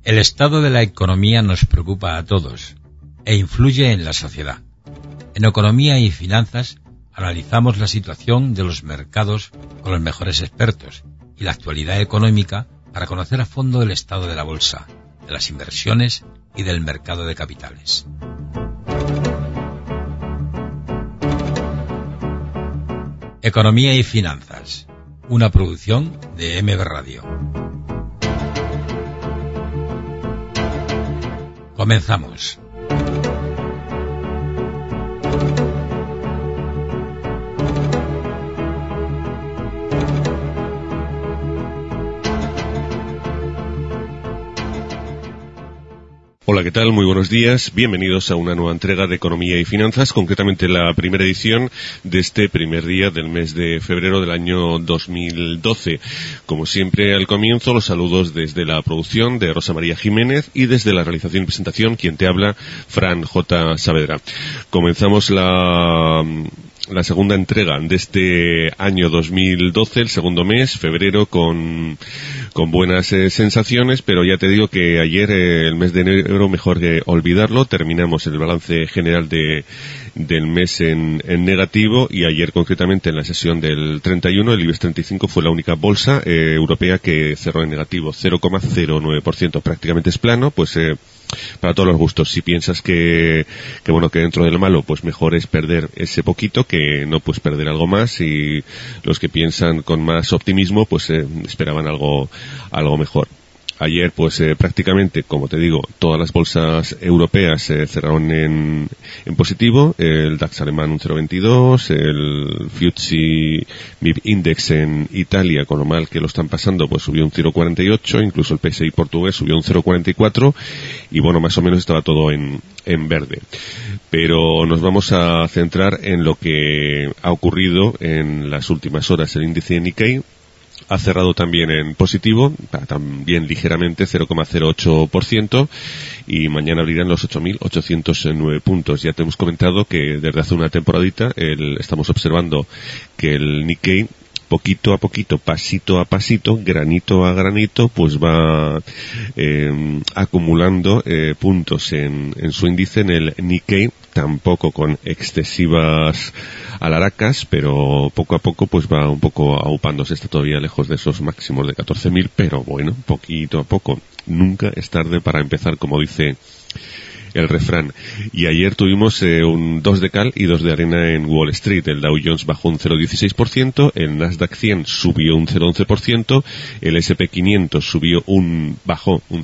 El estado de la economía nos preocupa a todos e influye en la sociedad. En Economía y Finanzas analizamos la situación de los mercados con los mejores expertos y la actualidad económica para conocer a fondo el estado de la bolsa, de las inversiones y del mercado de capitales. Economía y Finanzas, una producción de MB Radio. Comenzamos. Hola, ¿qué tal? Muy buenos días. Bienvenidos a una nueva entrega de Economía y Finanzas, concretamente la primera edición de este primer día del mes de febrero del año 2012. Como siempre, al comienzo, los saludos desde la producción de Rosa María Jiménez y desde la realización y presentación, quien te habla, Fran J. Saavedra. Comenzamos la segunda entrega de este año 2012, el segundo mes, febrero, con buenas sensaciones, pero ya te digo que ayer, el mes de enero, mejor que olvidarlo. Terminamos el balance general del mes en negativo, y ayer concretamente en la sesión del 31 el IBEX 35 fue la única bolsa europea que cerró en negativo, 0,09%, prácticamente es plano. Pues para todos los gustos. Si piensas que dentro de lo malo, pues mejor es perder ese poquito que no pues perder algo más, y los que piensan con más optimismo pues esperaban algo mejor. Ayer, pues prácticamente, como te digo, todas las bolsas europeas cerraron en positivo. El DAX alemán un 0,22, el FTSE MIB Index en Italia, con lo mal que lo están pasando, pues subió un 0,48, incluso el PSI portugués subió un 0,44, y bueno, más o menos estaba todo en verde. Pero nos vamos a centrar en lo que ha ocurrido en las últimas horas. El índice Nikkei ha cerrado también en positivo, también ligeramente, 0,08%, y mañana abrirán los 8.809 puntos. Ya te hemos comentado que desde hace una temporadita estamos observando que el Nikkei, poquito a poquito, pasito a pasito, granito a granito, pues va acumulando puntos en su índice, en el Nikkei, tampoco con excesivas alaracas, pero poco a poco pues va un poco aupándose. Está todavía lejos de esos máximos de 14.000, pero bueno, poquito a poco. Nunca es tarde para empezar, como dice el refrán. Y ayer tuvimos un 2 de cal y 2 de arena en Wall Street. El Dow Jones bajó un 0,16%, el Nasdaq 100 subió un 0,11%, el S&P 500 bajó un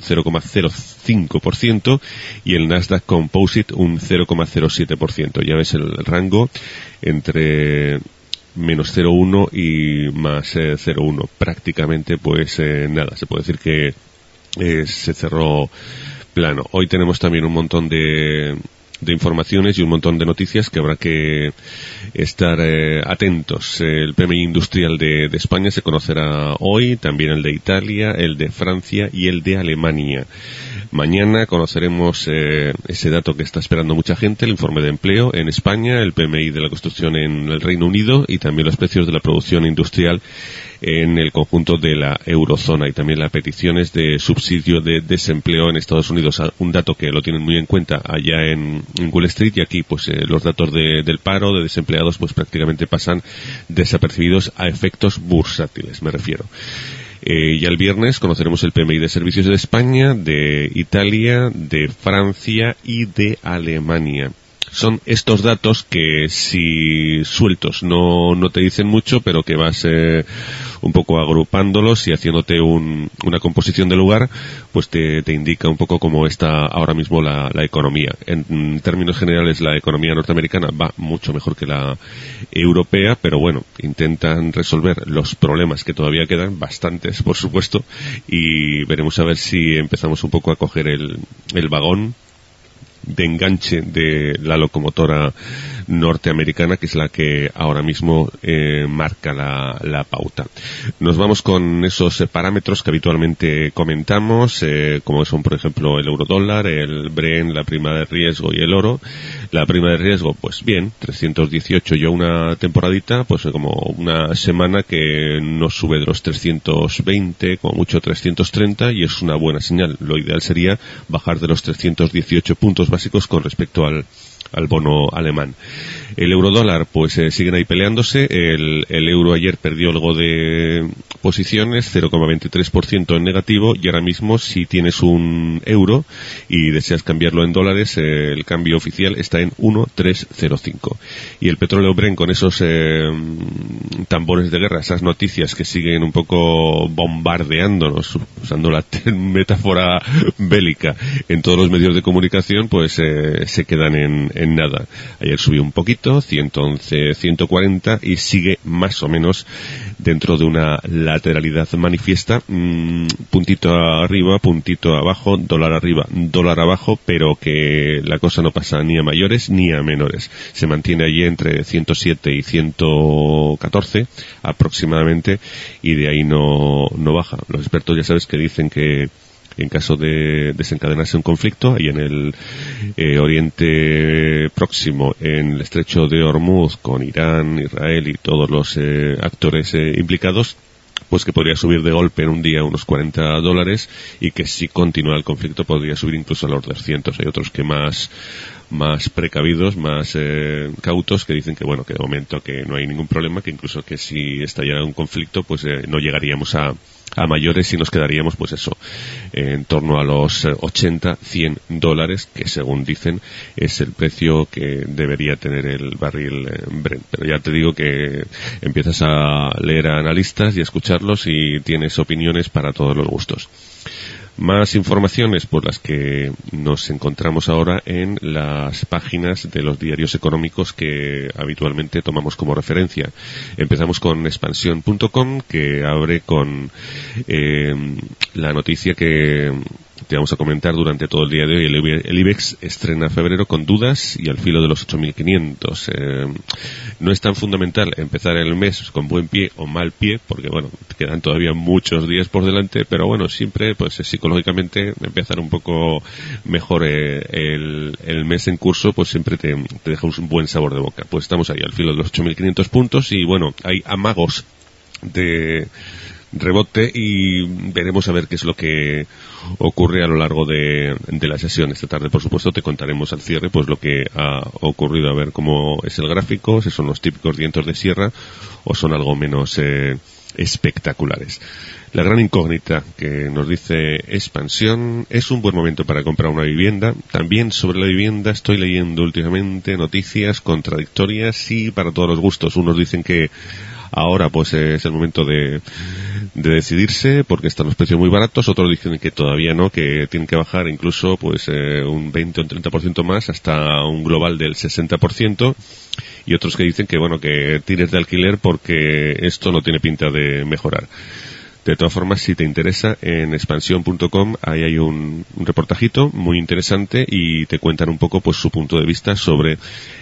0,05%, y el Nasdaq Composite un 0,07%. Ya ves el rango entre menos 0,1 y más 0,1. Prácticamente, pues nada, se puede decir que se cerró plano. Hoy tenemos también un montón de informaciones y un montón de noticias que habrá que estar atentos. El PMI industrial de España se conocerá hoy, también el de Italia, el de Francia y el de Alemania. Mañana conoceremos ese dato que está esperando mucha gente, el informe de empleo en España, el PMI de la construcción en el Reino Unido, y también los precios de la producción industrial en el conjunto de la eurozona, y también las peticiones de subsidio de desempleo en Estados Unidos, un dato que lo tienen muy en cuenta allá en Wall Street, y aquí pues los datos del paro, de desempleados, pues prácticamente pasan desapercibidos a efectos bursátiles, me refiero. Ya el viernes conoceremos el PMI de servicios de España, de Italia, de Francia y de Alemania. Son estos datos que, si sueltos, no te dicen mucho, pero que vas un poco agrupándolos y haciéndote una composición de lugar, pues te indica un poco cómo está ahora mismo la economía. En términos generales, la economía norteamericana va mucho mejor que la europea, pero bueno, intentan resolver los problemas que todavía quedan, bastantes, por supuesto, y veremos a ver si empezamos un poco a coger el vagón de enganche de la locomotora norteamericana, que es la que ahora mismo marca la pauta. Nos vamos con esos parámetros que habitualmente comentamos, como son, por ejemplo, el eurodólar, el Brent, la prima de riesgo y el oro. La prima de riesgo, pues bien, 318, yo una temporadita, pues como una semana que no sube de los 320, como mucho 330, y es una buena señal. Lo ideal sería bajar de los 318 puntos básicos con respecto al bono alemán. El eurodólar, pues siguen ahí peleándose. El euro ayer perdió algo de posiciones, 0,23% en negativo, y ahora mismo si tienes un euro y deseas cambiarlo en dólares, el cambio oficial está en 1,305. Y el petróleo Brent, con esos tambores de guerra, esas noticias que siguen un poco bombardeándonos, usando la metáfora bélica en todos los medios de comunicación, pues se quedan en nada. Ayer subió un poquito, 111, 140, y sigue más o menos dentro de una lateralidad manifiesta, puntito arriba, puntito abajo, dólar arriba, dólar abajo, pero que la cosa no pasa ni a mayores ni a menores. Se mantiene allí entre 107 y 114 aproximadamente, y de ahí no baja. Los expertos ya sabes que dicen que en caso de desencadenarse un conflicto ahí en el Oriente Próximo, en el estrecho de Hormuz, con Irán, Israel y todos los actores implicados, pues que podría subir de golpe en un día unos $40, y que si continúa el conflicto podría subir incluso a los 200. Hay otros que más precavidos, más cautos, que dicen que bueno, que de momento que no hay ningún problema, que incluso que si estallara un conflicto, pues no llegaríamos a mayores y nos quedaríamos, pues eso, en torno a los 80, $100, que según dicen es el precio que debería tener el barril Brent. Pero ya te digo que empiezas a leer a analistas y a escucharlos y tienes opiniones para todos los gustos. Más informaciones, por las que nos encontramos ahora en las páginas de los diarios económicos que habitualmente tomamos como referencia. Empezamos con expansión.com, que abre con la noticia que te vamos a comentar durante todo el día de hoy. El IBEX estrena febrero con dudas y al filo de los 8.500. No es tan fundamental empezar el mes con buen pie o mal pie, porque bueno, quedan todavía muchos días por delante, pero bueno, siempre pues psicológicamente empezar un poco mejor el mes en curso, pues siempre te deja un buen sabor de boca. Pues estamos ahí al filo de los 8.500 puntos y bueno, hay amagos de rebote y veremos a ver qué es lo que ocurre a lo largo de la sesión. Esta tarde, por supuesto, te contaremos al cierre pues lo que ha ocurrido, a ver cómo es el gráfico, si son los típicos vientos de sierra o son algo menos espectaculares. La gran incógnita que nos dice Expansión: es un buen momento para comprar una vivienda. También sobre la vivienda estoy leyendo últimamente noticias contradictorias y para todos los gustos. Unos dicen que ahora pues es el momento de decidirse porque están los precios muy baratos, otros dicen que todavía no, que tienen que bajar incluso pues un 20 o un 30% más hasta un global del 60%, y otros que dicen que bueno, que tires de alquiler porque esto no tiene pinta de mejorar. De todas formas, si te interesa, en expansión.com ahí hay un reportajito muy interesante y te cuentan un poco pues su punto de vista sobre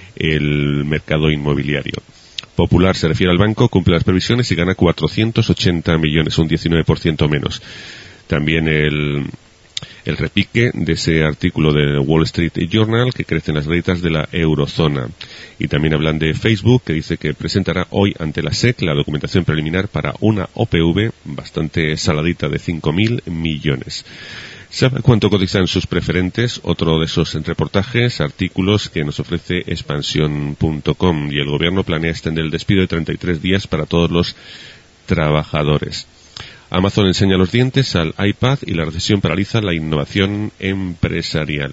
el mercado inmobiliario. Popular se refiere al banco, cumple las previsiones y gana 480 millones, un 19% menos. También el repique de ese artículo del Wall Street Journal, que crecen las rentas de la eurozona. Y también hablan de Facebook, que dice que presentará hoy ante la SEC la documentación preliminar para una OPV bastante saladita de 5.000 millones. ¿Sabe cuánto cotizan sus preferentes? Otro de esos reportajes, artículos que nos ofrece expansión.com, y el gobierno planea extender el despido de 33 días para todos los trabajadores. Amazon enseña los dientes al iPad y la recesión paraliza la innovación empresarial.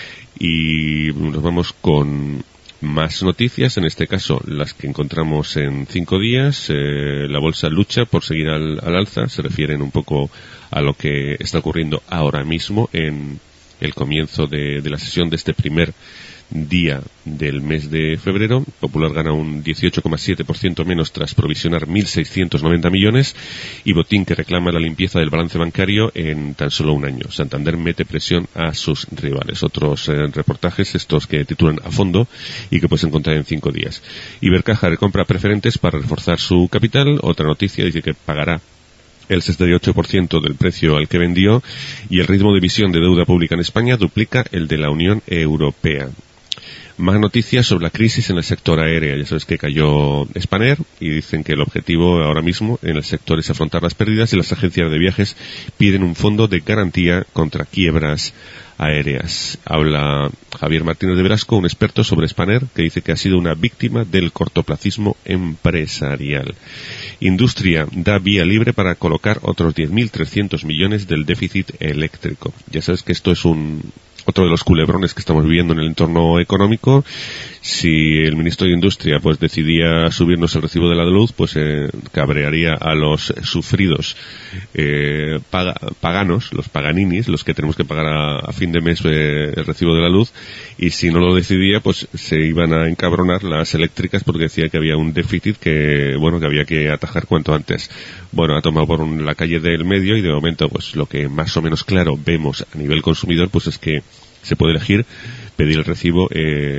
Y nos vamos con más noticias, en este caso las que encontramos en 5 días. La bolsa lucha por seguir al alza, se refieren un poco a lo que está ocurriendo ahora mismo en el comienzo de la sesión de este primer día del mes de febrero. Popular gana un 18,7% menos tras provisionar 1.690 millones y Botín, que reclama la limpieza del balance bancario en tan solo un año. Santander mete presión a sus rivales. Otros reportajes, estos que titulan a fondo y que puedes encontrar en 5 días. Ibercaja recompra preferentes para reforzar su capital. Otra noticia dice que pagará el 68% del precio al que vendió y el ritmo de emisión de deuda pública en España duplica el de la Unión Europea. Más noticias sobre la crisis en el sector aéreo. Ya sabes que cayó Spanair y dicen que el objetivo ahora mismo en el sector es afrontar las pérdidas y las agencias de viajes piden un fondo de garantía contra quiebras aéreas. Habla Javier Martínez de Velasco, un experto sobre Spanair, que dice que ha sido una víctima del cortoplacismo empresarial. Industria da vía libre para colocar otros 10.300 millones del déficit eléctrico. Ya sabes que esto es otro de los culebrones que estamos viviendo en el entorno económico. Si el ministro de Industria pues decidía subirnos el recibo de la luz, pues cabrearía a los sufridos paganos, los paganinis, los que tenemos que pagar a fin de mes el recibo de la luz, y si no lo decidía, pues se iban a encabronar las eléctricas porque decía que había un déficit que había que atajar cuanto antes. Bueno, ha tomado por la calle del medio y de momento pues lo que más o menos claro vemos a nivel consumidor pues es que se puede elegir pedir el recibo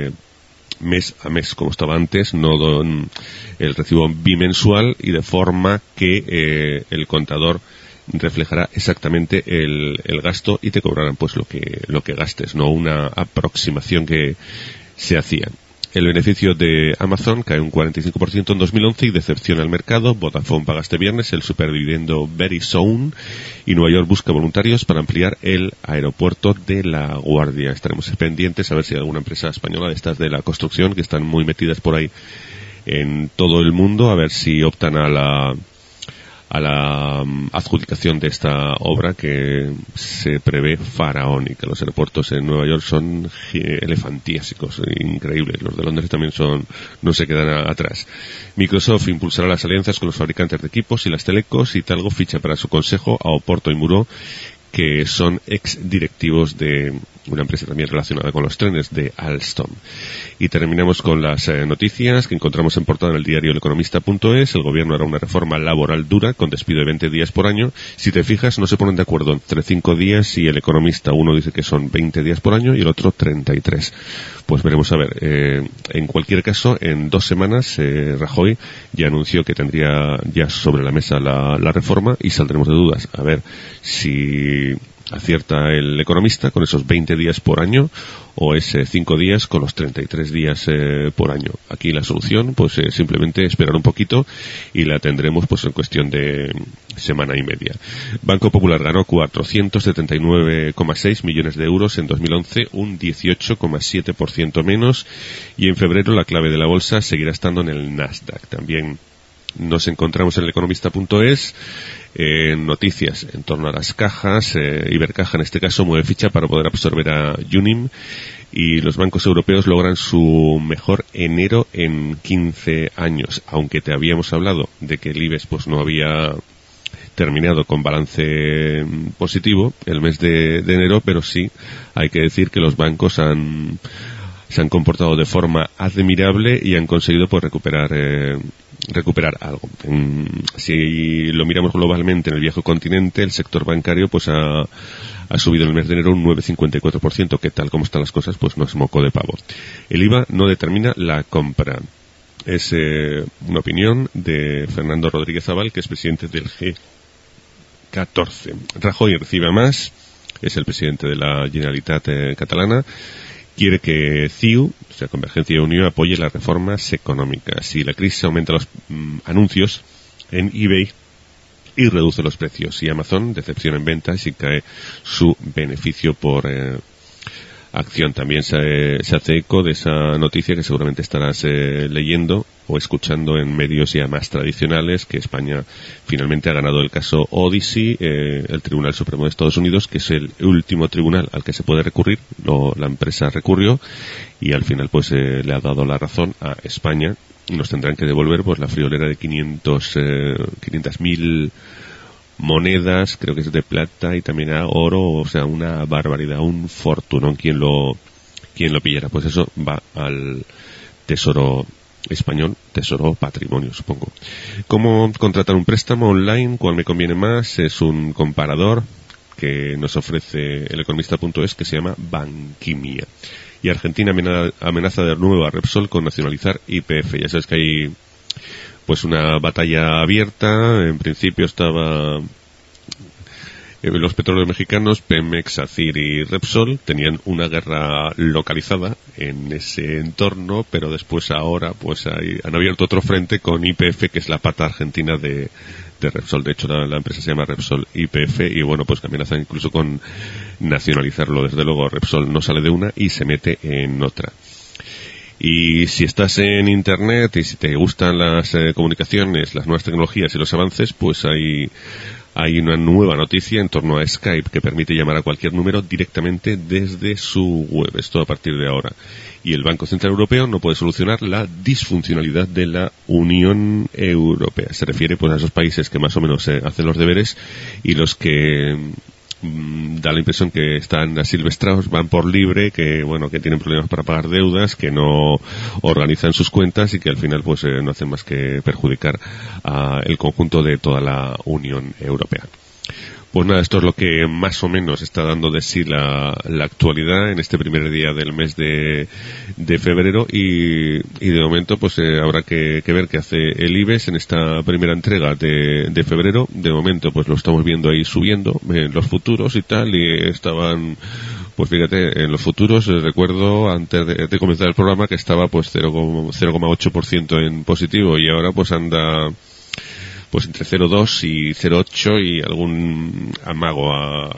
mes a mes como estaba antes, no el recibo bimensual, y de forma que el contador reflejará exactamente el gasto y te cobrarán pues lo que gastes, no una aproximación que se hacía. El beneficio de Amazon cae un 45% en 2011 y decepciona al mercado. Vodafone paga este viernes el superdividendo Verizon y Nueva York busca voluntarios para ampliar el aeropuerto de La Guardia. Estaremos pendientes a ver si hay alguna empresa española de estas de la construcción que están muy metidas por ahí en todo el mundo, a ver si optan a la adjudicación de esta obra que se prevé faraónica. Los aeropuertos en Nueva York son elefantiásicos, increíbles. Los de Londres también no se quedan atrás. Microsoft impulsará las alianzas con los fabricantes de equipos y las telecos, y Talgo ficha para su consejo a Oporto y Muro, que son ex directivos de una empresa también relacionada con los trenes, de Alstom. Y terminamos con las noticias que encontramos en portada en el diario eleconomista.es. El gobierno hará una reforma laboral dura con despido de 20 días por año. Si te fijas, no se ponen de acuerdo entre 5 días y el economista. Uno dice que son 20 días por año y el otro 33. Pues veremos a ver. En cualquier caso, en 2 semanas Rajoy ya anunció que tendría ya sobre la mesa la reforma y saldremos de dudas. A ver si acierta el economista con esos 20 días por año o ese 5 días con los 33 días por año. Aquí la solución pues simplemente esperar un poquito y la tendremos pues en cuestión de semana y media. Banco Popular ganó 479,6 millones de euros en 2011, un 18,7% menos, y en febrero la clave de la bolsa seguirá estando en el Nasdaq. También nos encontramos en el economista.es noticias en torno a las cajas. Ibercaja en este caso mueve ficha para poder absorber a Junim, y los bancos europeos logran su mejor enero en 15 años, aunque te habíamos hablado de que el IBEX pues no había terminado con balance positivo el mes de enero, pero sí hay que decir que los bancos se han comportado de forma admirable y han conseguido pues recuperar algo. Si lo miramos globalmente en el viejo continente, el sector bancario pues ha subido en el mes de enero un 9,54%, que tal como están las cosas pues no es moco de pavo. El IVA no determina la compra. Es una opinión de Fernando Rodríguez Zabal, que es presidente del G14. Rajoy recibe más, es el presidente de la Generalitat catalana. Quiere que CiU, o sea, Convergencia y Unió, apoye las reformas económicas. Si la crisis aumenta los anuncios en eBay y reduce los precios, y Amazon decepciona en ventas y cae su beneficio por acción. También se hace eco de esa noticia que seguramente estarás leyendo o escuchando en medios ya más tradicionales, que España finalmente ha ganado el caso Odyssey, el Tribunal Supremo de Estados Unidos, que es el último tribunal al que se puede recurrir. La empresa recurrió y al final pues le ha dado la razón a España, y nos tendrán que devolver pues la friolera de 500.000 monedas, creo que es de plata, y también a oro, o sea, una barbaridad, un fortunón quien lo quien lo pillara. Pues eso va al Tesoro Español, Tesoro Patrimonio, supongo. ¿Cómo contratar un préstamo online? ¿Cuál me conviene más? Es un comparador que nos ofrece el economista.es, que se llama Banquimia. Y Argentina amenaza de nuevo a Repsol con nacionalizar YPF. Ya sabes que hay pues una batalla abierta. En principio estaba los petróleos mexicanos, Pemex, ACIR y Repsol, tenían una guerra localizada en ese entorno, pero después ahora pues han abierto otro frente con YPF, que es la pata argentina de Repsol. De hecho, la empresa se llama Repsol YPF y bueno, pues que amenazan incluso con nacionalizarlo. Desde luego, Repsol no sale de una y se mete en otra. Y si estás en Internet y si te gustan las comunicaciones, las nuevas tecnologías y los avances, pues hay una nueva noticia en torno a Skype que permite llamar a cualquier número directamente desde su web. Esto a partir de ahora. Y el Banco Central Europeo no puede solucionar la disfuncionalidad de la Unión Europea. Se refiere pues a esos países que más o menos hacen los deberes y los que da la impresión que están asilvestrados, van por libre, que bueno, que tienen problemas para pagar deudas, que no organizan sus cuentas y que al final pues no hacen más que perjudicar a el conjunto de toda la Unión Europea. Pues nada, esto es lo que más o menos está dando de sí la actualidad en este primer día del mes de febrero y de momento pues habrá que ver qué hace el IBEX en esta primera entrega de febrero. De momento pues lo estamos viendo ahí subiendo en los futuros y tal, y estaban, pues fíjate, en los futuros recuerdo antes de comenzar el programa que estaba pues 0,8% en positivo y ahora pues anda pues entre 0,2 y 0,8 y algún amago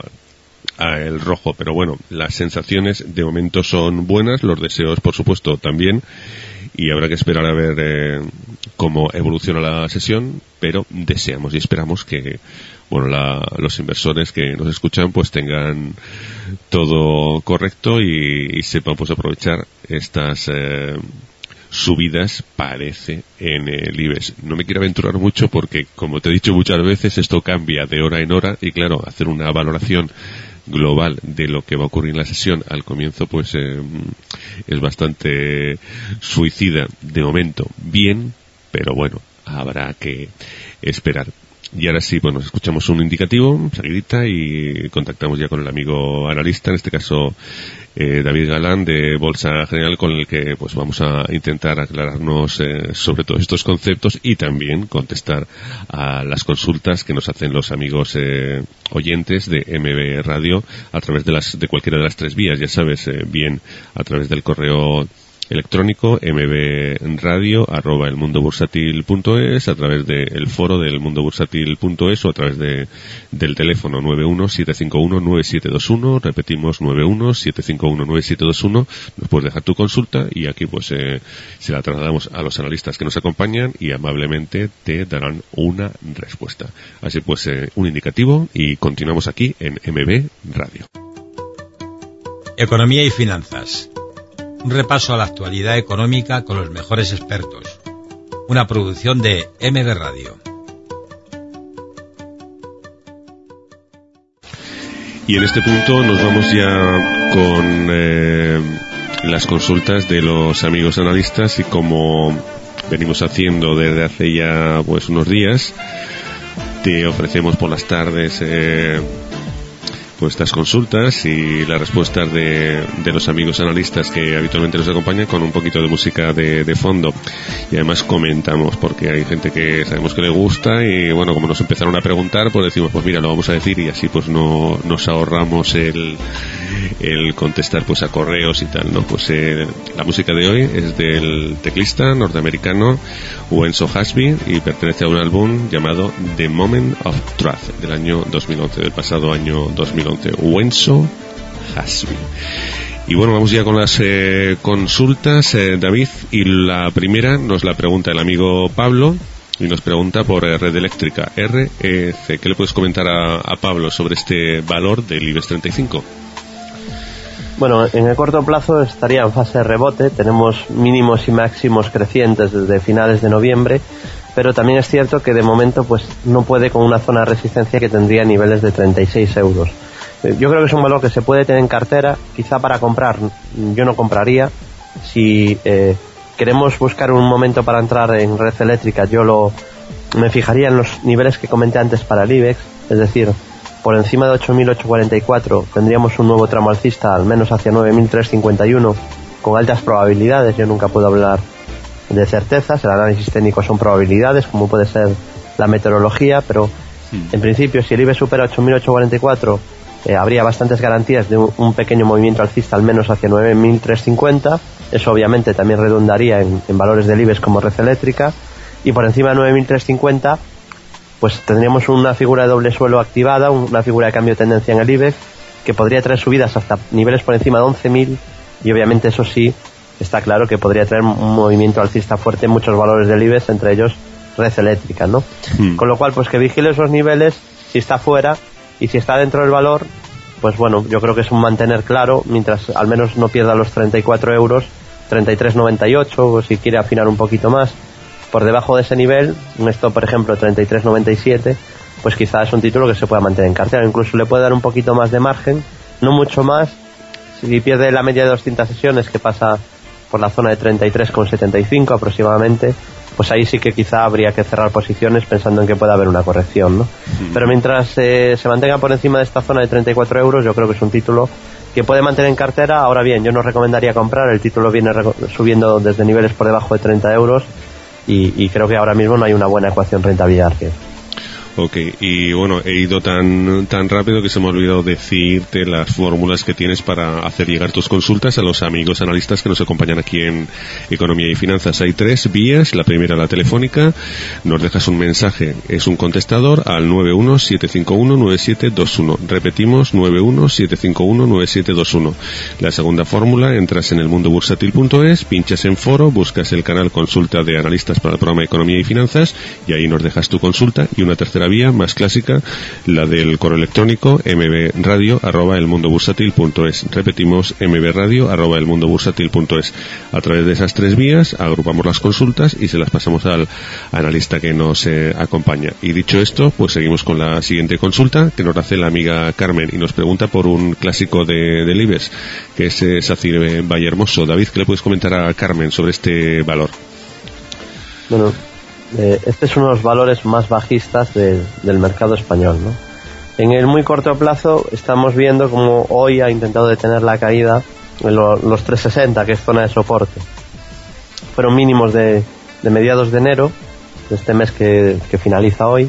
a el rojo, pero bueno, las sensaciones de momento son buenas, los deseos por supuesto también, y habrá que esperar a ver cómo evoluciona la sesión, pero deseamos y esperamos que bueno, los inversores que nos escuchan pues tengan todo correcto y sepan pues aprovechar estas subidas, parece, en el IBEX. No me quiero aventurar mucho porque, como te he dicho muchas veces, esto cambia de hora en hora y claro, hacer una valoración global de lo que va a ocurrir en la sesión al comienzo pues es bastante suicida de momento. Bien, pero bueno, habrá que esperar. Y ahora sí, pues nos escuchamos un indicativo, seguidita, y contactamos ya con el amigo analista, en este caso David Galán de Bolsa General, con el que pues vamos a intentar aclararnos sobre todos estos conceptos y también contestar a las consultas que nos hacen los amigos oyentes de MB Radio a través de cualquiera de las tres vías, ya sabes, bien a través del correo electrónico mbradio@elmundobursatil.es, a través del foro del elmundobursatil.es o a través del teléfono 917519721, repetimos 917519721, nos puedes dejar tu consulta y aquí pues se la trasladamos a los analistas que nos acompañan y amablemente te darán una respuesta. Así pues, un indicativo y continuamos aquí en MB Radio. Economía y finanzas. Un repaso a la actualidad económica con los mejores expertos. Una producción de MB Radio. Y en este punto nos vamos ya con las consultas de los amigos analistas, y como venimos haciendo desde hace ya pues unos días, te ofrecemos por las tardes pues estas consultas y las respuestas de los amigos analistas que habitualmente nos acompañan, con un poquito de música de fondo, y además comentamos porque hay gente que sabemos que le gusta y bueno, como nos empezaron a preguntar pues decimos pues mira, lo vamos a decir y así pues no nos ahorramos el contestar pues a correos y tal, ¿no? Pues la música de hoy es del teclista norteamericano Wenzo Hasby y pertenece a un álbum llamado The Moment of Truth del año 2011, del pasado año 2011. Wenzo Hasby. Y bueno, vamos ya con las consultas, David, y la primera nos la pregunta el amigo Pablo y nos pregunta por Red Eléctrica, REC. ¿Qué le puedes comentar a Pablo sobre este valor del IBEX 35? Bueno, en el corto plazo estaría en fase de rebote, tenemos mínimos y máximos crecientes desde finales de noviembre, pero también es cierto que de momento pues no puede con una zona de resistencia que tendría niveles de 36 euros. Yo creo que es un valor que se puede tener en cartera. Quizá para comprar yo no compraría. Si queremos buscar un momento para entrar en red eléctrica, me fijaría en los niveles que comenté antes para el IBEX, es decir, por encima de 8.844 tendríamos un nuevo tramo alcista, al menos hacia 9.351, con altas probabilidades. Yo nunca puedo hablar de certezas, el análisis técnico son probabilidades, como puede ser la meteorología, pero en principio si el IBEX supera 8.844 habría bastantes garantías de un pequeño movimiento alcista, al menos hacia 9.350. Eso obviamente también redundaría en valores del IBEX como red eléctrica, y por encima de 9.350 pues tendríamos una figura de doble suelo activada, una figura de cambio de tendencia en el IBEX que podría traer subidas hasta niveles por encima de 11.000, y obviamente eso sí, está claro que podría traer un movimiento alcista fuerte en muchos valores del IBEX, entre ellos red eléctrica, ¿no? Con lo cual, pues que vigile esos niveles si está fuera, y si está dentro del valor, pues bueno, yo creo que es un mantener claro, mientras al menos no pierda los 34 euros, 33,98, o si quiere afinar un poquito más, por debajo de ese nivel, esto por ejemplo 33,97, pues quizás es un título que se pueda mantener en cartera, incluso le puede dar un poquito más de margen, no mucho más. Si pierde la media de 200 sesiones, que pasa por la zona de 33,75 aproximadamente, pues ahí sí que quizá habría que cerrar posiciones pensando en que pueda haber una corrección, ¿no? Pero mientras se mantenga por encima de esta zona de 34 euros, yo creo que es un título que puede mantener en cartera. Ahora bien, yo no recomendaría comprar, el título viene subiendo desde niveles por debajo de 30 euros y creo que ahora mismo no hay una buena ecuación rentabilidad-riesgo. Ok, y bueno, he ido tan rápido que se me ha olvidado decirte las fórmulas que tienes para hacer llegar tus consultas a los amigos analistas que nos acompañan aquí en Economía y Finanzas. Hay 3 vías. La primera, la telefónica, nos dejas un mensaje, es un contestador al 917519721. Repetimos, 917519721. La segunda fórmula, entras en elmundobursatil.es, pinchas en foro, buscas el canal Consulta de Analistas para el programa Economía y Finanzas, y ahí nos dejas tu consulta. Y una tercera vía, más clásica, la del correo electrónico mbradio@elmundobursatil.es. Repetimos, mbradio@elmundobursatil.es. A través de esas 3 vías agrupamos las consultas y se las pasamos al analista que nos acompaña. Y dicho esto, pues seguimos con la siguiente consulta que nos hace la amiga Carmen y nos pregunta por un clásico del IBEX, que es SACIR Vallehermoso. David, ¿qué le puedes comentar a Carmen sobre este valor? Bueno, este es uno de los valores más bajistas del mercado español, ¿no? En el muy corto plazo estamos viendo como hoy ha intentado detener la caída en los 360, que es zona de soporte. Fueron mínimos de mediados de enero, de este mes que finaliza hoy.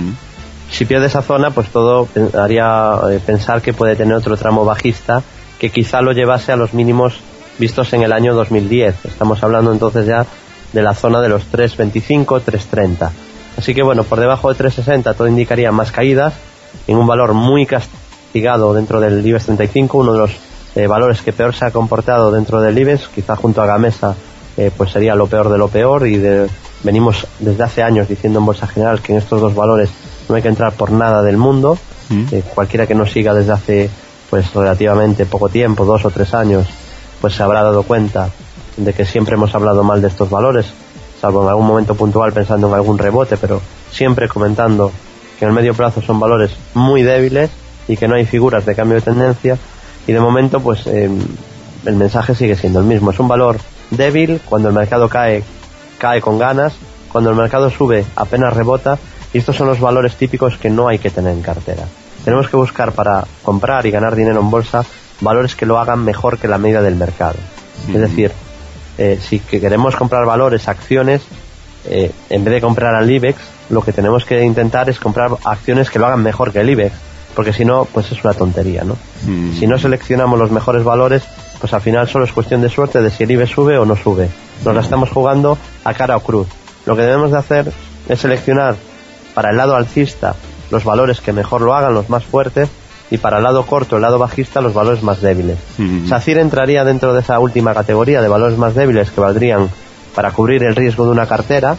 Si pierde esa zona, pues todo haría pensar que puede tener otro tramo bajista que quizá lo llevase a los mínimos vistos en el año 2010. Estamos hablando entonces ya de la zona de los 3.25, 3.30. Así que bueno, por debajo de 3.60 todo indicaría más caídas, en un valor muy castigado dentro del IBEX 35, uno de los valores que peor se ha comportado dentro del IBEX, quizá junto a Gamesa pues sería lo peor de lo peor, y venimos desde hace años diciendo en Bolsa General que en estos dos valores no hay que entrar por nada del mundo. Cualquiera que nos siga desde hace pues relativamente poco tiempo, 2 o 3 años, pues se habrá dado cuenta de que siempre hemos hablado mal de estos valores, salvo en algún momento puntual pensando en algún rebote, pero siempre comentando que en el medio plazo son valores muy débiles y que no hay figuras de cambio de tendencia, y de momento pues el mensaje sigue siendo el mismo. Es un valor débil, cuando el mercado cae con ganas, cuando el mercado sube apenas rebota, y estos son los valores típicos que no hay que tener en cartera. Tenemos que buscar, para comprar y ganar dinero en bolsa, valores que lo hagan mejor que la media del mercado. Es decir, si queremos comprar valores, acciones, en vez de comprar al IBEX, lo que tenemos que intentar es comprar acciones que lo hagan mejor que el IBEX, porque si no, pues es una tontería, ¿no? Si no seleccionamos los mejores valores, pues al final solo es cuestión de suerte de si el IBEX sube o no sube. Nos la estamos jugando a cara o cruz. Lo que debemos de hacer es seleccionar para el lado alcista los valores que mejor lo hagan, los más fuertes, y para el lado corto, el lado bajista, los valores más débiles. SACIR entraría dentro de esa última categoría de valores más débiles, que valdrían para cubrir el riesgo de una cartera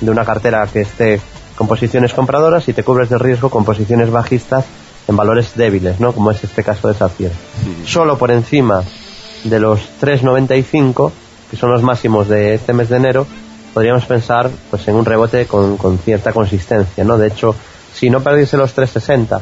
que esté con posiciones compradoras, y te cubres del riesgo con posiciones bajistas en valores débiles, ¿no? Como es este caso de SACIR. Solo por encima de los 3,95, que son los máximos de este mes de enero, podríamos pensar pues en un rebote con cierta consistencia, ¿no? De hecho, si no perdiese los 3,60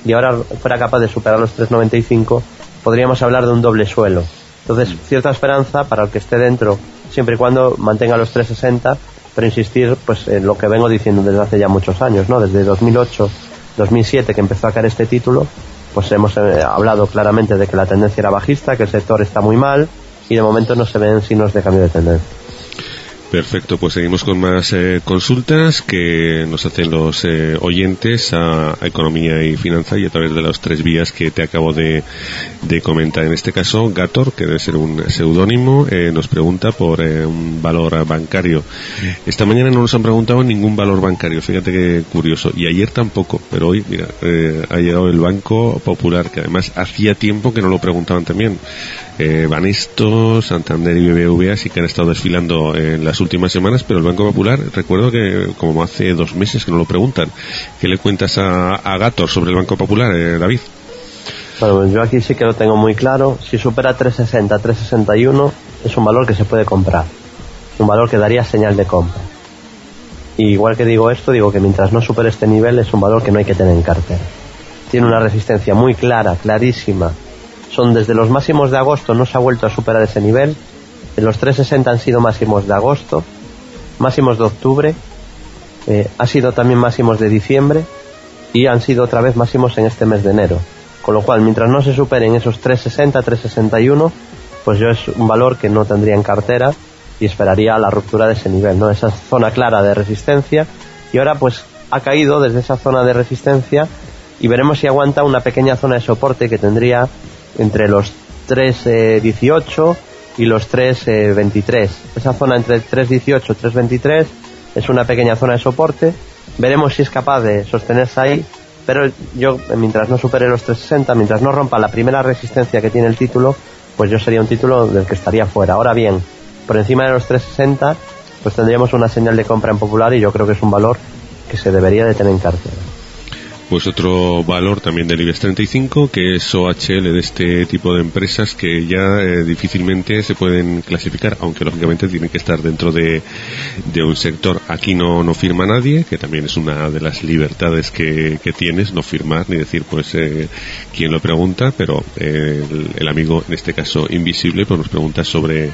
y ahora fuera capaz de superar los 3,95, podríamos hablar de un doble suelo. Entonces, cierta esperanza para el que esté dentro, siempre y cuando mantenga los 3,60, pero insistir pues en lo que vengo diciendo desde hace ya muchos años, ¿no? Desde 2008, 2007 que empezó a caer este título, pues hemos hablado claramente de que la tendencia era bajista, que el sector está muy mal y de momento no se ven signos de cambio de tendencia. Perfecto, pues seguimos con más consultas que nos hacen los oyentes a Economía y Finanza y a través de las 3 vías que te acabo de comentar. En este caso, Gator, que debe ser un seudónimo, nos pregunta por un valor bancario. Esta mañana no nos han preguntado ningún valor bancario, fíjate qué curioso. Y ayer tampoco, pero hoy, mira, ha llegado el Banco Popular, que además hacía tiempo que no lo preguntaban también. Banesto, Santander y BBVA sí que han estado desfilando en las últimas semanas, pero el Banco Popular, recuerdo que como hace 2 meses que no lo preguntan. ¿Qué le cuentas a Gator sobre el Banco Popular, David? Bueno, pues yo aquí sí que lo tengo muy claro. Si supera 3,60, 3,61 es un valor que se puede comprar, un valor que daría señal de compra. Y igual que digo esto, digo que mientras no supere este nivel es un valor que no hay que tener en cartera. Tiene una resistencia muy clara, clarísima. Son desde los máximos de agosto, no se ha vuelto a superar ese nivel. En los 3,60 han sido máximos de agosto, máximos de octubre, ha sido también máximos de diciembre y han sido otra vez máximos en este mes de enero. Con lo cual, mientras no se superen esos 3,60, 3,61, pues yo es un valor que no tendría en cartera y esperaría la ruptura de ese nivel, ¿no? Esa zona clara de resistencia, y ahora pues ha caído desde esa zona de resistencia y veremos si aguanta una pequeña zona de soporte que tendría entre los 3,18 y los 3,23. Esa zona entre 3,18 y 3,23 es una pequeña zona de soporte. Veremos si es capaz de sostenerse ahí, pero yo, mientras no supere los 3,60, mientras no rompa la primera resistencia que tiene el título, pues yo sería un título del que estaría fuera. Ahora bien, por encima de los 3,60 pues tendríamos una señal de compra en Popular y yo creo que es un valor que se debería de tener en cartera. Pues otro valor también del IBEX 35, que es OHL, de este tipo de empresas que ya difícilmente se pueden clasificar, aunque lógicamente tienen que estar dentro de un sector. Aquí no firma nadie, que también es una de las libertades que tienes, no firmar ni decir pues quién lo pregunta, pero el amigo, en este caso invisible, pues nos pregunta sobre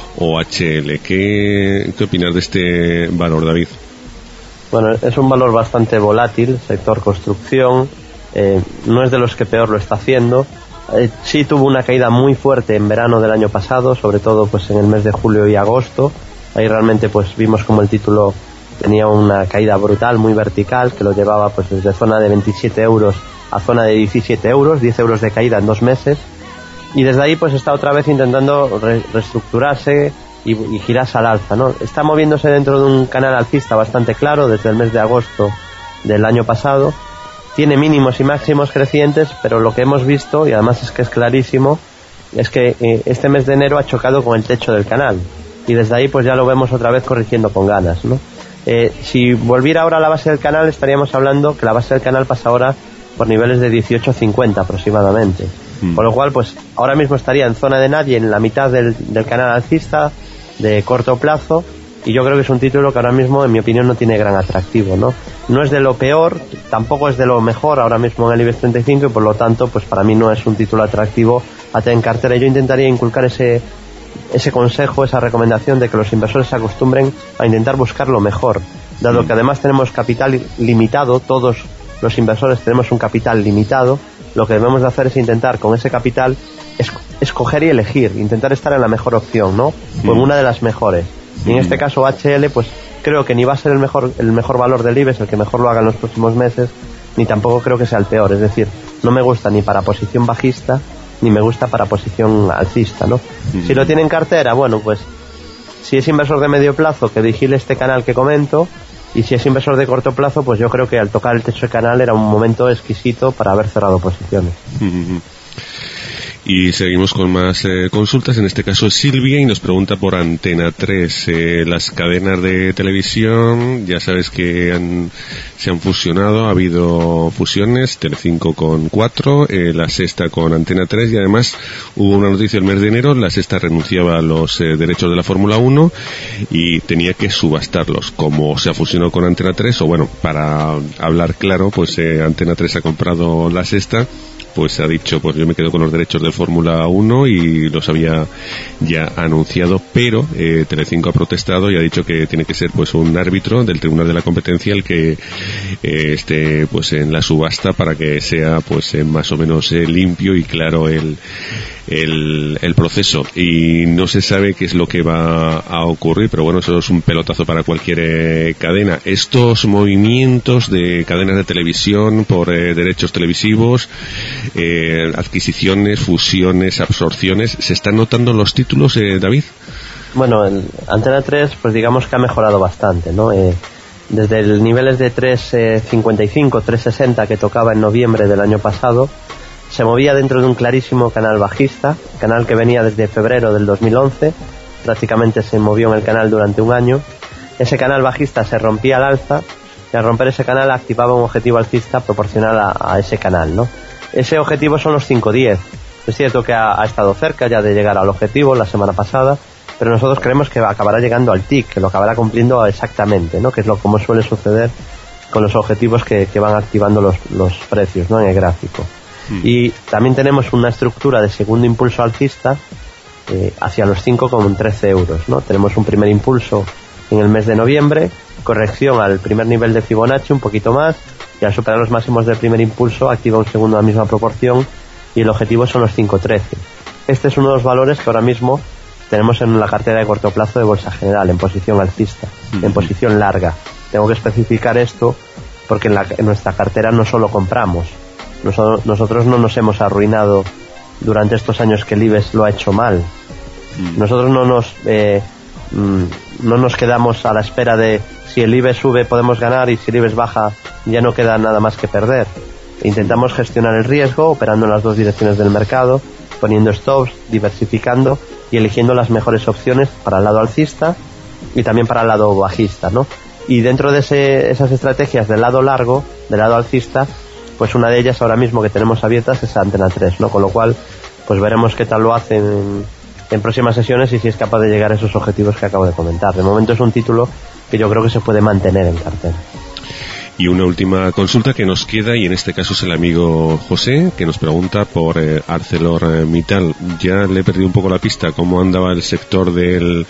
OHL. ¿Qué opinas de este valor, David? Bueno, es un valor bastante volátil, sector construcción, no es de los que peor lo está haciendo. Sí tuvo una caída muy fuerte en verano del año pasado, sobre todo pues en el mes de julio y agosto. Ahí realmente pues vimos como el título tenía una caída brutal, muy vertical, que lo llevaba pues desde zona de 27 euros a zona de 17 euros, 10 euros de caída en 2 meses. Y desde ahí pues está otra vez intentando reestructurarse y girarse al alza, ¿no? Está moviéndose dentro de un canal alcista bastante claro desde el mes de agosto del año pasado. Tiene mínimos y máximos crecientes, pero lo que hemos visto, y además es que es clarísimo, es que este mes de enero ha chocado con el techo del canal y desde ahí pues ya lo vemos otra vez corrigiendo con ganas, ¿no? Si volviera ahora a la base del canal, estaríamos hablando que la base del canal pasa ahora por niveles de 18,50 aproximadamente. Con lo cual pues ahora mismo estaría en zona de nadie, en la mitad del canal alcista de corto plazo, y yo creo que es un título que ahora mismo, en mi opinión, no tiene gran atractivo, ¿no? No es de lo peor, tampoco es de lo mejor ahora mismo en el IBEX 35 y por lo tanto pues para mí no es un título atractivo a tener en cartera. Yo intentaría inculcar ese consejo, esa recomendación de que los inversores se acostumbren a intentar buscar lo mejor, dado que además tenemos capital limitado, todos los inversores tenemos un capital limitado. Lo que debemos de hacer es intentar con ese capital escoger y elegir, intentar estar en la mejor opción, ¿no? O en una de las mejores. Y en este caso HL, pues creo que ni va a ser el mejor valor del IBEX, el que mejor lo haga en los próximos meses, ni tampoco creo que sea el peor. Es decir, no me gusta ni para posición bajista, ni me gusta para posición alcista, ¿no? Si lo tiene en cartera, bueno, pues si es inversor de medio plazo, que vigile este canal que comento. Y si es inversor de corto plazo, pues yo creo que al tocar el techo de canal era un momento exquisito para haber cerrado posiciones. Y seguimos con más consultas. En este caso es Silvia y nos pregunta por Antena 3. Las cadenas de televisión, ya sabes que se han fusionado, ha habido fusiones, Telecinco con 4, La Sexta con Antena 3, y además hubo una noticia el mes de enero, La Sexta renunciaba a los derechos de la Fórmula 1 y tenía que subastarlos. Como se ha fusionado con Antena 3, o bueno, para hablar claro, pues Antena 3 ha comprado La Sexta, pues ha dicho, pues yo me quedo con los derechos de Fórmula 1 y los había ya anunciado, pero Telecinco ha protestado y ha dicho que tiene que ser pues un árbitro del Tribunal de la Competencia el que esté pues en la subasta para que sea pues más o menos limpio y claro el proceso. Y no se sabe qué es lo que va a ocurrir, pero bueno, eso es un pelotazo para cualquier cadena. Estos movimientos de cadenas de televisión por derechos televisivos, adquisiciones, fusiones, absorciones, ¿se están notando en los títulos, David? Bueno, Antena 3 pues digamos que ha mejorado bastante, ¿no? Desde el niveles de 3.55, 3.60 que tocaba en noviembre del año pasado, se movía dentro de un clarísimo canal bajista, canal que venía desde febrero del 2011, prácticamente se movió en el canal durante un año. Ese canal bajista se rompía al alza y al romper ese canal activaba un objetivo alcista proporcional a ese canal, ¿no? Ese objetivo son los 5.10. Es cierto que ha estado cerca ya de llegar al objetivo la semana pasada, pero nosotros creemos que acabará llegando al TIC, que lo acabará cumpliendo exactamente, ¿no? Que es como suele suceder con los objetivos que van activando los precios, ¿no? En el gráfico. Y también tenemos una estructura de segundo impulso alcista hacia los 5,13 euros, ¿no? Tenemos un primer impulso en el mes de noviembre, corrección al primer nivel de Fibonacci un poquito más, y al superar los máximos del primer impulso activa un segundo a la misma proporción y el objetivo son los 5,13. Este es uno de los valores que ahora mismo tenemos en la cartera de corto plazo de Bolsa General, en posición alcista, en posición larga. Tengo que especificar esto porque en nuestra cartera no solo compramos. Nosotros no nos hemos arruinado durante estos años que el IBEX lo ha hecho mal. Nosotros no nos quedamos a la espera de si el IBEX sube podemos ganar y si el IBEX baja ya no queda nada más que perder. Intentamos gestionar el riesgo operando en las dos direcciones del mercado, poniendo stops, diversificando y eligiendo las mejores opciones para el lado alcista y también para el lado bajista, ¿no? Y dentro de esas estrategias del lado largo, del lado alcista, pues una de ellas ahora mismo que tenemos abiertas es Antena 3, ¿no? Con lo cual, pues veremos qué tal lo hacen en próximas sesiones y si es capaz de llegar a esos objetivos que acabo de comentar. De momento es un título que yo creo que se puede mantener en cartera. Y una última consulta que nos queda, y en este caso es el amigo José, que nos pregunta por ArcelorMittal. Ya le he perdido un poco la pista cómo andaba el sector del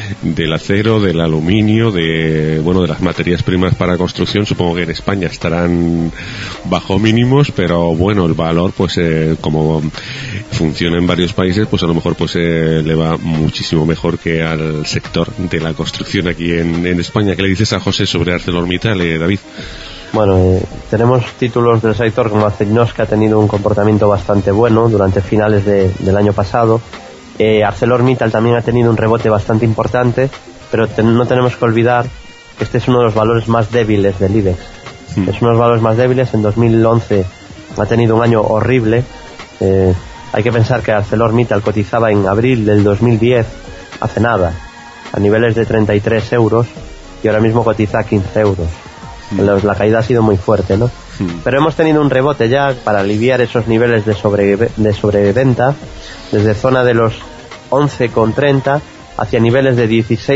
acero, del aluminio, de las materias primas para construcción. Supongo que en España estarán bajo mínimos, pero bueno, el valor, pues como funciona en varios países, pues a lo mejor pues le va muchísimo mejor que al sector de la construcción aquí en España. ¿Qué le dices a José sobre ArcelorMittal, David? Bueno, tenemos títulos del sector como Acerinox, que ha tenido un comportamiento bastante bueno durante finales del año pasado. ArcelorMittal también ha tenido un rebote bastante importante, pero no tenemos que olvidar que este es uno de los valores más débiles del IBEX. Es uno de los valores más débiles. En 2011 ha tenido un año horrible. Hay que pensar que ArcelorMittal cotizaba en abril del 2010, hace nada, a niveles de 33 euros y ahora mismo cotiza a 15 euros. La caída ha sido muy fuerte, ¿no? Pero hemos tenido un rebote ya para aliviar esos niveles de sobreventa desde zona de los 11,30 hacia niveles de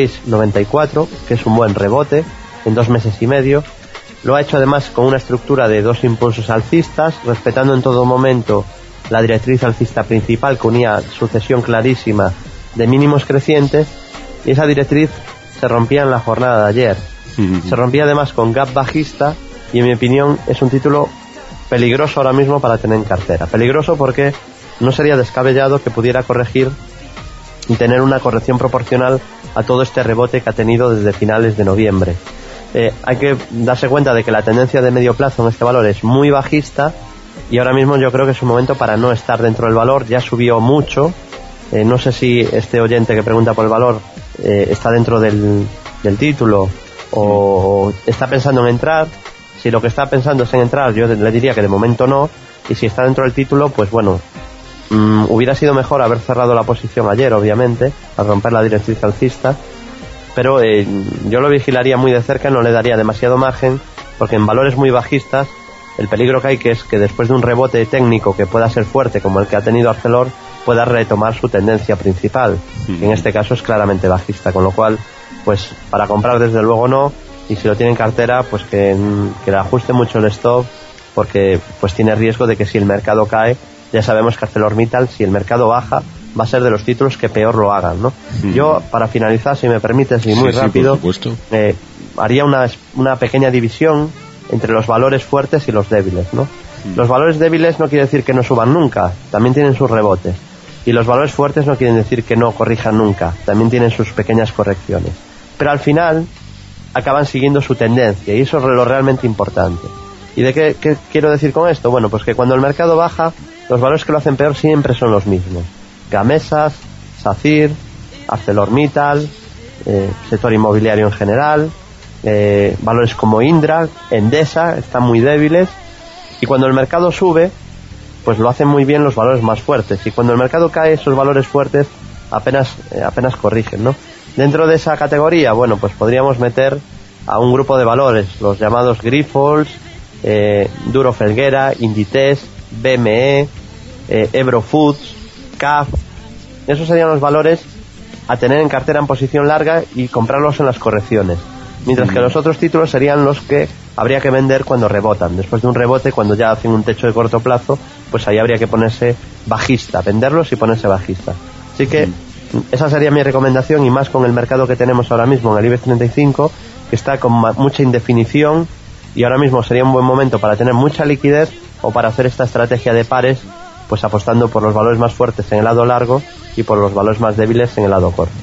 16,94, que es un buen rebote en 2 meses y medio. Lo ha hecho además con una estructura de 2 impulsos alcistas, respetando en todo momento la directriz alcista principal, que unía sucesión clarísima de mínimos crecientes, y esa directriz se rompía en la jornada de ayer. Se rompía además con gap bajista y en mi opinión es un título peligroso ahora mismo para tener en cartera. Peligroso porque no sería descabellado que pudiera corregir y tener una corrección proporcional a todo este rebote que ha tenido desde finales de noviembre. Hay que darse cuenta de que la tendencia de medio plazo en este valor es muy bajista y ahora mismo yo creo que es un momento para no estar dentro del valor. Ya subió mucho. No sé si este oyente que pregunta por el valor está dentro del título o está pensando en entrar. Si lo que está pensando es en entrar, yo le diría que de momento no, y si está dentro del título, pues bueno, Hubiera sido mejor haber cerrado la posición ayer, obviamente, al romper la directriz alcista, pero yo lo vigilaría muy de cerca y no le daría demasiado margen, porque en valores muy bajistas el peligro que hay que es que después de un rebote técnico que pueda ser fuerte como el que ha tenido Arcelor, pueda retomar su tendencia principal, que en este caso es claramente bajista, con lo cual pues para comprar desde luego no, y si lo tiene en cartera pues que le ajuste mucho el stop, porque pues tiene riesgo de que si el mercado cae, ya sabemos que ArcelorMittal, si el mercado baja, va a ser de los títulos que peor lo hagan, ¿no? Yo, para finalizar, si me permites, y muy rápido, haría una pequeña división entre los valores fuertes y los débiles, ¿no? Los valores débiles no quiere decir que no suban nunca, también tienen sus rebotes. Y los valores fuertes no quieren decir que no corrijan nunca, también tienen sus pequeñas correcciones. Pero al final acaban siguiendo su tendencia, y eso es lo realmente importante. ¿Y de qué quiero decir con esto? Bueno, pues que cuando el mercado baja, los valores que lo hacen peor siempre son los mismos. Gamesas, SACIR, ArcelorMittal, sector inmobiliario en general, valores como Indra, Endesa, están muy débiles, y cuando el mercado sube, pues lo hacen muy bien los valores más fuertes, y cuando el mercado cae, esos valores fuertes apenas corrigen, ¿no? Dentro de esa categoría, bueno, pues podríamos meter a un grupo de valores, los llamados Grifols, Duro Felguera, Inditex, BME, Ebro Foods, CAF. Esos serían los valores a tener en cartera en posición larga y comprarlos en las correcciones, mientras que los otros títulos serían los que habría que vender cuando rebotan. Después de un rebote, cuando ya hacen un techo de corto plazo, pues ahí habría que ponerse bajista, venderlos y ponerse bajista. Así que esa sería mi recomendación, y más con el mercado que tenemos ahora mismo en el IBEX 35, que está con mucha indefinición, y ahora mismo sería un buen momento para tener mucha liquidez o para hacer esta estrategia de pares, pues apostando por los valores más fuertes en el lado largo y por los valores más débiles en el lado corto.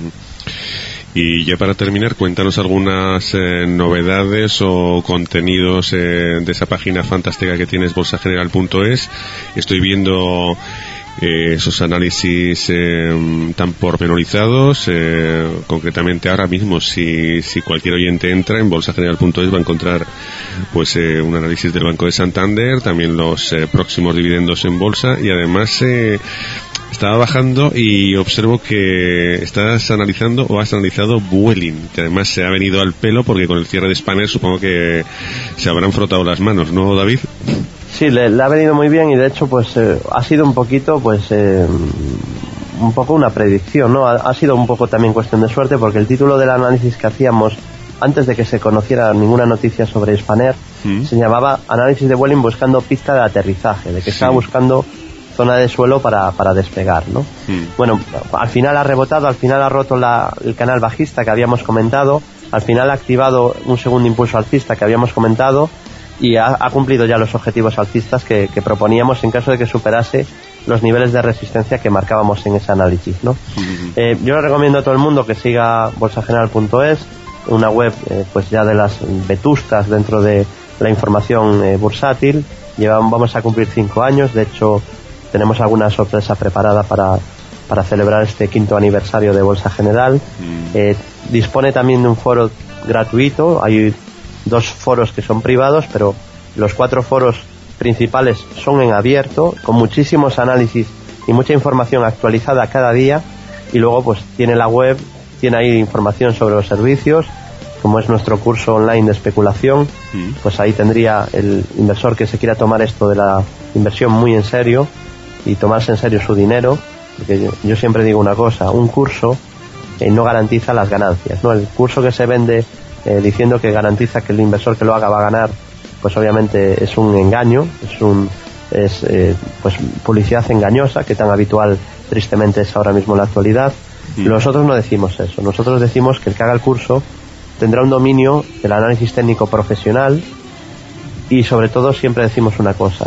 Y ya para terminar, cuéntanos algunas novedades o contenidos de esa página fantástica que tienes, bolsageneral.es. Estoy viendo esos análisis tan pormenorizados. Concretamente ahora mismo, si cualquier oyente entra en bolsageneral.es, va a encontrar pues un análisis del Banco de Santander, también los próximos dividendos en bolsa, y además estaba bajando y observo que estás analizando o has analizado Vueling, que además se ha venido al pelo porque con el cierre de Spanair supongo que se habrán frotado las manos, ¿no, David? Sí, le ha venido muy bien, y de hecho pues ha sido un poquito un poco una predicción, ¿no? Ha sido un poco también cuestión de suerte, porque el título del análisis que hacíamos antes de que se conociera ninguna noticia sobre Spanair se llamaba Análisis de Vueling buscando pista de aterrizaje, de que estaba buscando zona de suelo para despegar, ¿no? Bueno, al final ha rebotado, al final ha roto el canal bajista que habíamos comentado, al final ha activado un segundo impulso alcista que habíamos comentado, y ha cumplido ya los objetivos alcistas que proponíamos en caso de que superase los niveles de resistencia que marcábamos en ese análisis, ¿no? Yo le recomiendo a todo el mundo que siga bolsageneral.es, una web pues ya de las vetustas dentro de la información bursátil. Vamos a cumplir 5 años, de hecho tenemos alguna sorpresa preparada para celebrar este 5º aniversario de Bolsa General. Dispone también de un foro gratuito, hay 2 foros que son privados, pero los 4 foros principales son en abierto, con muchísimos análisis y mucha información actualizada cada día, y luego pues tiene la web, tiene ahí información sobre los servicios, como es nuestro curso online de especulación. Pues ahí tendría el inversor que se quiera tomar esto de la inversión muy en serio y tomarse en serio su dinero, porque yo siempre digo una cosa: un curso no garantiza las ganancias, ¿no? El curso que se vende diciendo que garantiza que el inversor que lo haga va a ganar, pues obviamente es un engaño, es pues publicidad engañosa, que tan habitual tristemente es ahora mismo en la actualidad. Nosotros no decimos eso, nosotros decimos que el que haga el curso tendrá un dominio del análisis técnico profesional, y sobre todo siempre decimos una cosa: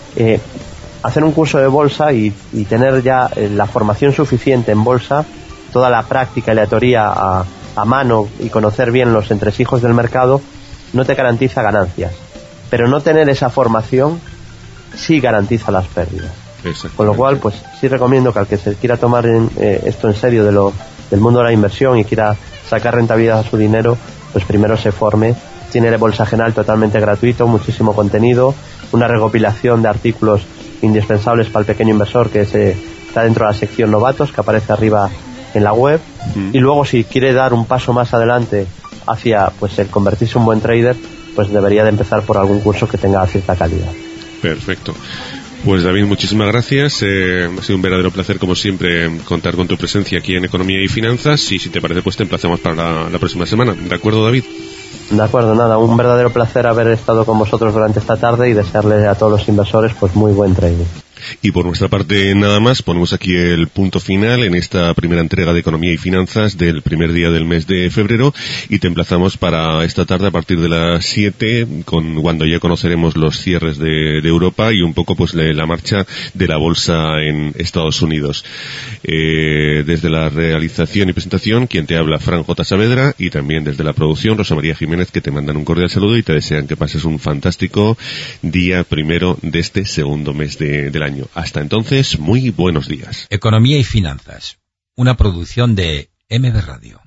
hacer un curso de bolsa y tener ya la formación suficiente en bolsa, toda la práctica y la teoría a mano, y conocer bien los entresijos del mercado, no te garantiza ganancias, pero no tener esa formación sí garantiza las pérdidas. Con lo cual, pues sí recomiendo que al que se quiera tomar esto en serio del mundo de la inversión y quiera sacar rentabilidad a su dinero, pues primero se forme. Tiene Bolsa General totalmente gratuito, muchísimo contenido, una recopilación de artículos indispensables para el pequeño inversor, que está dentro de la sección novatos, que aparece arriba en la web. Y luego, si quiere dar un paso más adelante hacia pues el convertirse en un buen trader, pues debería de empezar por algún curso que tenga cierta calidad. Perfecto. Pues David, muchísimas gracias. Ha sido un verdadero placer, como siempre, contar con tu presencia aquí en Economía y Finanzas, y si te parece, pues te emplazamos para la próxima semana. ¿De acuerdo, David? De acuerdo, nada, un verdadero placer haber estado con vosotros durante esta tarde y desearles a todos los inversores pues muy buen trading. Y por nuestra parte nada más, ponemos aquí el punto final en esta primera entrega de Economía y Finanzas del primer día del mes de febrero, y te emplazamos para esta tarde a partir de las 7, cuando ya conoceremos los cierres de Europa y un poco pues la marcha de la bolsa en Estados Unidos. Desde la realización y presentación, quien te habla, Fran J. Saavedra, y también desde la producción, Rosa María Jiménez, que te mandan un cordial saludo y te desean que pases un fantástico día primero de este segundo mes del año. Hasta entonces, muy buenos días. Economía y Finanzas, una producción de MB Radio.